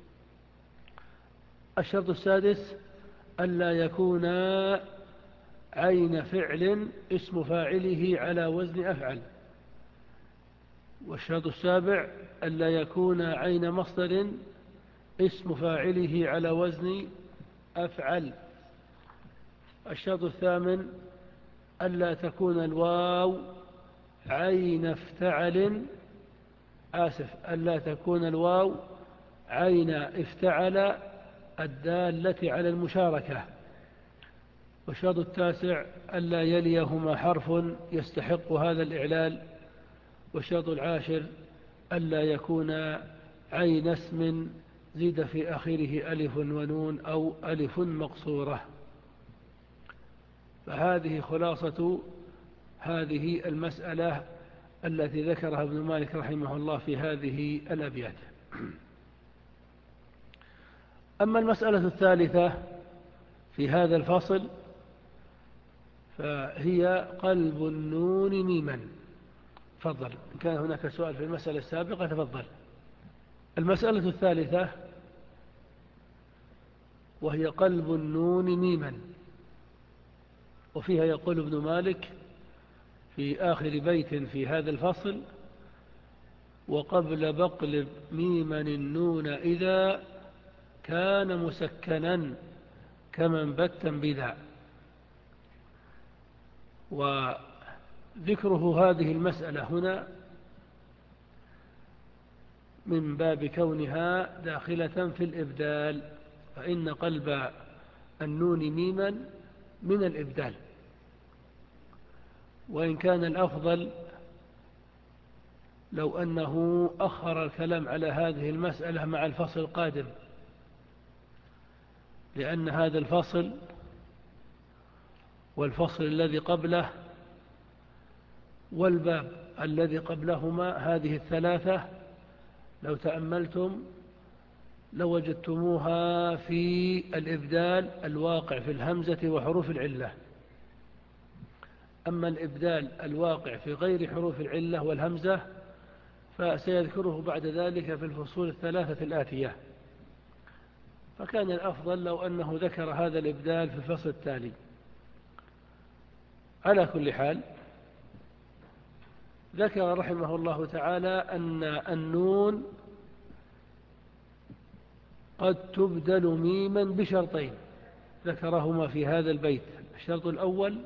الشرط السادس ألا يكون عين فعل اسم فاعله على وزن أفعل. والشرط السابع ألا يكون عين مصدر اسم فاعله على وزن أفعل. الشرط الثامن ألا تكون الواو عين افتعل آسف ألا تكون الواو عين افتعل الدالة على المشاركة. والشرط التاسع ألا يليهما حرف يستحق هذا الإعلال. والشرط العاشر ألا يكون عين اسم زيد في آخره ألف ونون أو ألف مقصورة. فهذه خلاصة هذه المسألة التي ذكرها ابن مالك رحمه الله في هذه الأبيات. أما المسألة الثالثة في هذا الفصل فهي قلب النون ميما. تفضل، إن كان هناك سؤال في المسألة السابقة تفضل. المسألة الثالثة وهي قلب النون ميما، وفيها يقول ابن مالك في آخر بيت في هذا الفصل: وقبل بقلب ميما النون إذا كان مسكنا كمن بتا بذا. وذكره هذه المسألة هنا من باب كونها داخلة في الإبدال، فإن قلب النون ميما من الإبدال، وإن كان الأفضل لو أنه أخر الكلام على هذه المسألة مع الفصل القادم، لأن هذا الفصل والفصل الذي قبله والباب الذي قبلهما، هذه الثلاثة لو تأملتم لوجدتموها في الإبدال الواقع في الهمزة وحروف العلة. أما الإبدال الواقع في غير حروف العلة والهمزة فسيذكره بعد ذلك في الفصول الثلاثة الآتية، فكان الأفضل لو أنه ذكر هذا الإبدال في الفصل التالي. على كل حال، ذكر رحمه الله تعالى أن النون قد تبدل ميما بشرطين ذكرهما في هذا البيت. الشرط الأول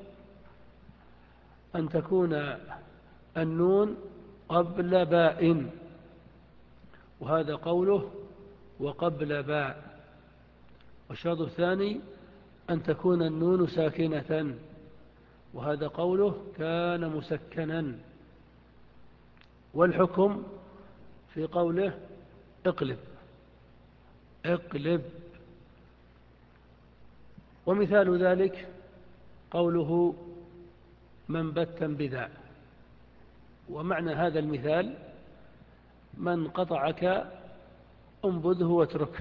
أن تكون النون قبل باء، وهذا قوله وقبل باء. والشرط الثاني أن تكون النون ساكنة، وهذا قوله كان مسكنا. والحكم في قوله اقلب اقلب. ومثال ذلك قوله من بتا بذا. ومعنى هذا المثال: من قطعك انبذه واتركه.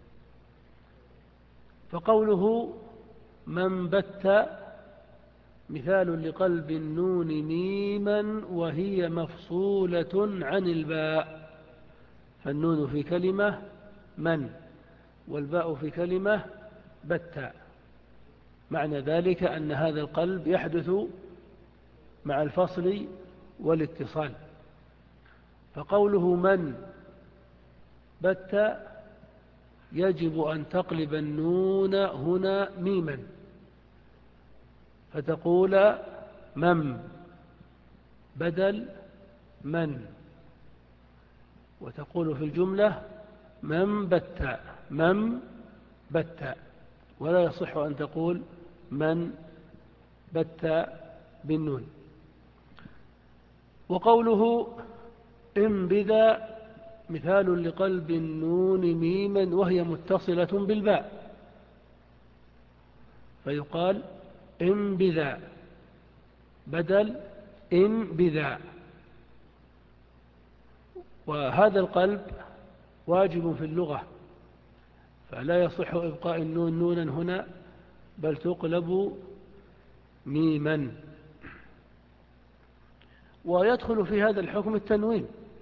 فقوله من بت مثال لقلب النون ميما وهي مفصولة عن الباء، فالنون في كلمة من والباء في كلمة بت. معنى ذلك أن هذا القلب يحدث مع الفصل والاتصال. فقوله من بت يجب أن تقلب النون هنا ميما، فتقول مم بدل من، وتقول في الجملة من بت من بت، ولا يصح أن تقول من بت بالنون. وقوله انبذا مثال لقلب النون ميما وهي متصلة بالباء، فيقال انبذا بدل انبذا. وهذا القلب واجب في اللغة، فلا يصح إبقاء النون نونا هنا، بل تقلب ميما. ويدخل في هذا الحكم التنوين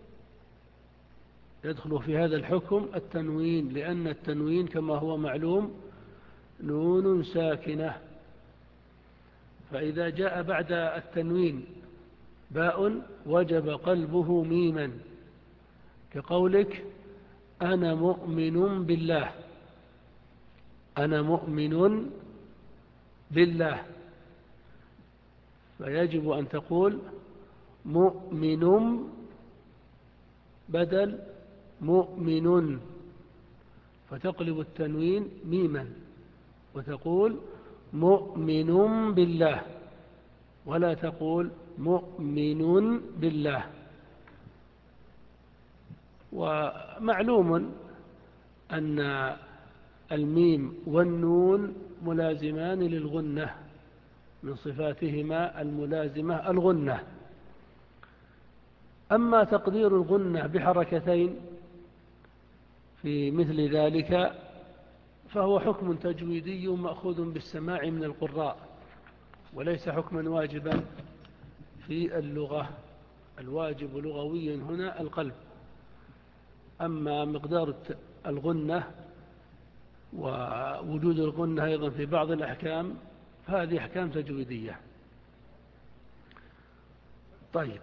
يدخل في هذا الحكم التنوين لأن التنوين كما هو معلوم نون ساكنة، فإذا جاء بعد التنوين باء وجب قلبه ميما، كقولك أنا مؤمن بالله أنا مؤمن بالله، فيجب أن تقول مؤمن بدل مؤمن، فتقلب التنوين ميما وتقول مؤمن بالله، ولا تقول مؤمن بالله. ومعلوم أن الميم والنون ملازمان للغنة، من صفاتهما الملازمة الغنة. أما تقدير الغنة بحركتين في مثل ذلك فهو حكم تجويدي مأخوذ بالسماع من القراء، وليس حكما واجبا في اللغة. الواجب لغويا هنا القلب. أما مقدار الغنة ووجود الغنة أيضا في بعض الأحكام فهذه أحكام تجويدية. طيب،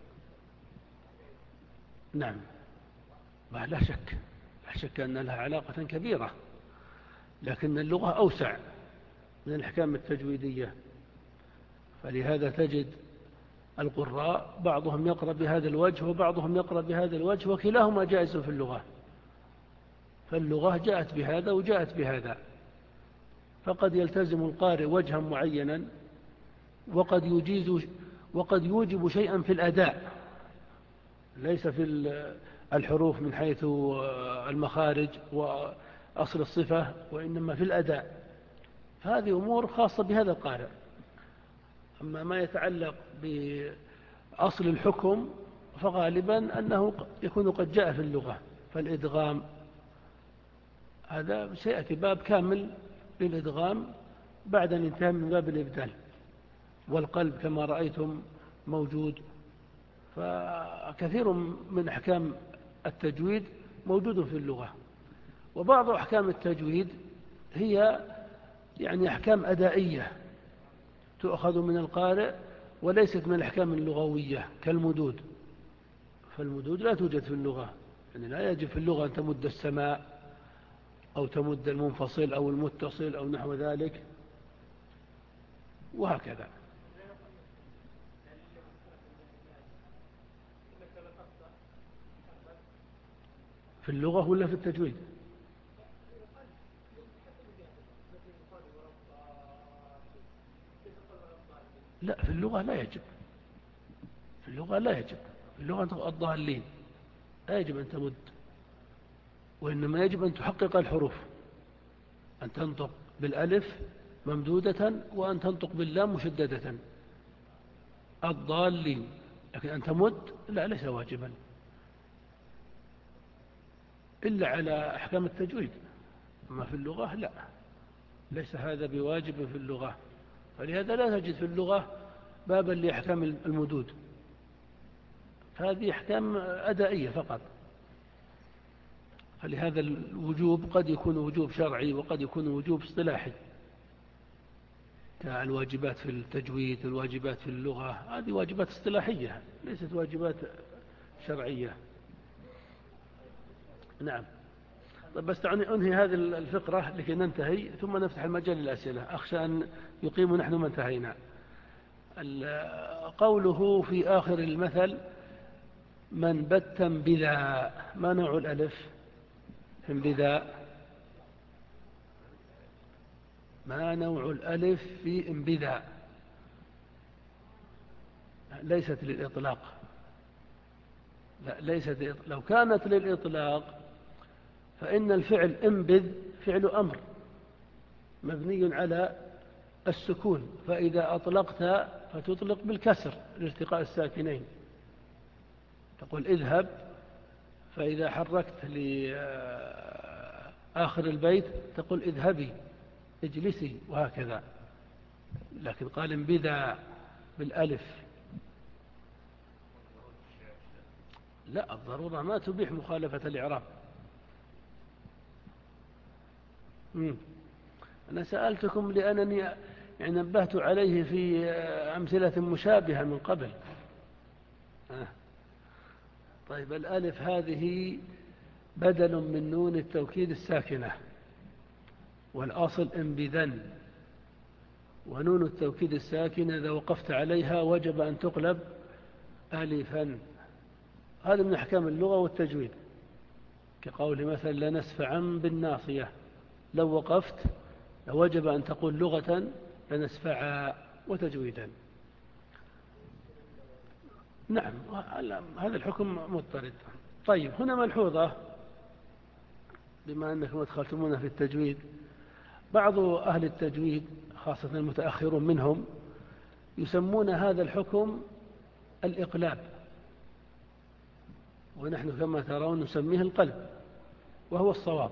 نعم، لا شك لا شك أن لها علاقة كبيرة، لكن اللغة أوسع من الأحكام التجويدية. فلهذا تجد القراء بعضهم يقرأ بهذا الوجه وبعضهم يقرأ بهذا الوجه، وكلاهما جائز في اللغة. فاللغة جاءت بهذا وجاءت بهذا، فقد يلتزم القارئ وجها معينا، وقد يجيز وقد يوجب شيئا في الأداء، ليس في الحروف من حيث المخارج وأصل الصفة، وإنما في الأداء. هذه أمور خاصة بهذا القارئ. أما ما يتعلق بأصل الحكم فغالبا أنه يكون قد جاء في اللغة. فالإدغام هذا سيأتي باب كامل للإدغام بعد الانتهاء من باب الإبدال. والقلب كما رأيتم موجود. فكثير من أحكام التجويد موجود في اللغة. وبعض أحكام التجويد هي يعني أحكام أدائية تؤخذ من القارئ وليست من الأحكام اللغوية كالمدود. فالمدود لا توجد في اللغة، يعني لا يجب في اللغة أن تمد السماء أو تمد المنفصل أو المتصل أو نحو ذلك، وهكذا. في اللغة ولا في التجويد؟ لا، في اللغة لا يجب. في اللغة لا يجب. في اللغة الضالين لا يجب أن تمد، وإنما يجب أن تحقق الحروف، أن تنطق بالألف ممدودة وأن تنطق باللام مشددة، الضالين. لكن أن تمد لا، ليس واجبا إلا على أحكام التجويد. أما في اللغة لا، ليس هذا بواجب في اللغة. فلهذا لا تجد في اللغة بابا لأحكام المدود. هذه أحكام أدائية فقط. فلهذا الوجوب قد يكون وجوب شرعي وقد يكون وجوب اصطلاحي، كالواجبات في التجويد والواجبات في اللغة. هذه واجبات اصطلاحية ليست واجبات شرعية. نعم. طيب، بس أنهي هذه الفقرة لكي ننتهي ثم نفتح المجال للأسئلة. أخشى أن يقيم نحن ما انتهينا. قوله في آخر المثل من بت بذا، ما نوع الألف في بذا؟ ما نوع الألف في انبذا؟ ليست للإطلاق. لا، ليست. لو كانت للإطلاق فإن الفعل انبذ فعل أمر مبني على السكون، فإذا أطلقت فتطلق بالكسر لالتقاء الساكنين. تقول اذهب، فإذا حركت لآخر البيت تقول اذهبي، اجلسي، وهكذا. لكن قال انبذا بالألف. لا، الضرورة ما تبيح مخالفة الإعراب. أنا سألتكم لأنني يعني نبهت عليه في أمثلة مشابهة من قبل. آه. طيب، الألف هذه بدل من نون التوكيد الساكنة، والأصل انبذن، ونون التوكيد الساكنة إذا وقفت عليها وجب أن تقلب ألفا. هذا من أحكام اللغة والتجويد، كقول مثلا لنسفعا بالناصية، لو وقفت لوجب أن تقول لغة لنسفعا وتجويدا. نعم، هذا الحكم مضطرد. طيب، هنا ملحوظة بما أنكم أدخلتمونا في التجويد. بعض أهل التجويد خاصة المتأخرون منهم يسمون هذا الحكم الإقلاب، ونحن كما ترون نسميه القلب، وهو الصواب.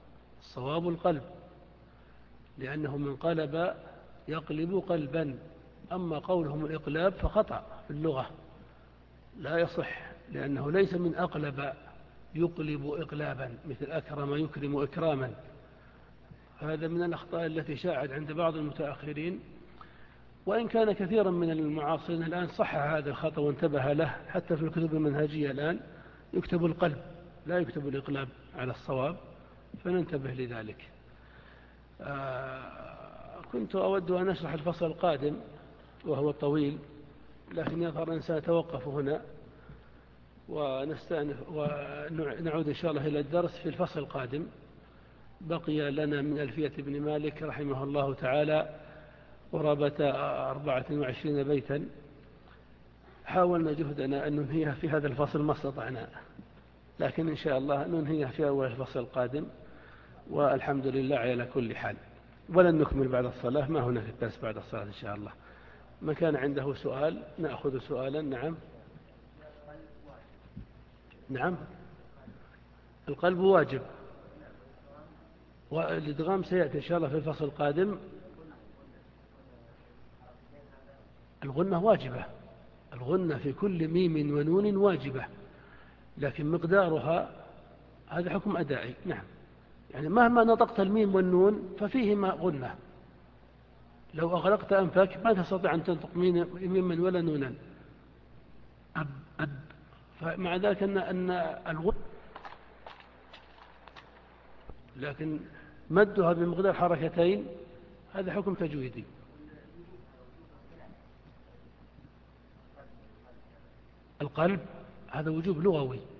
الصواب القلب، لأنه من قلب يقلب قلبا، أما قولهم الإقلاب فخطأ في اللغة لا يصح، لأنه ليس من أقلب يقلب إقلابا مثل أكرم يكرم إكراما. هذا من الأخطاء التي شاعت عند بعض المتأخرين، وإن كان كثيرا من المعاصرين الآن صح هذا الخطأ وانتبه له، حتى في الكتب المنهجية الآن يكتب القلب لا يكتب الإقلاب على الصواب، فننتبه لذلك. آه كنت أود أن أشرح الفصل القادم وهو طويل، لكن يظهر أن سأتوقف هنا ونستأنف ونعود إن شاء الله إلى الدرس في الفصل القادم. بقي لنا من ألفية ابن مالك رحمه الله تعالى قرابة أربعة وعشرين بيتا، حاولنا جهدنا أن ننهيها في هذا الفصل ما استطعنا، لكن إن شاء الله ننهيها في أول الفصل القادم، والحمد لله على كل حال. ولن نكمل بعد الصلاة، ما هناك درس بعد الصلاة إن شاء الله. من كان عنده سؤال نأخذ سؤالا. نعم نعم القلب واجب، والإدغام سيأتي إن شاء الله في الفصل القادم. الغنة واجبة، الغنة في كل ميم ونون واجبة، لكن مقدارها هذا حكم أدائي. نعم، يعني مهما نطقت الميم والنون ففيهما غنة، لو أغلقت أنفك ما تستطيع أن تنطق ميما ولا نونا. أب أب فمع ذلك أن أن الغنة، لكن مدها بمقدار حركتين هذا حكم تجويدي. القلب هذا وجوب لغوي،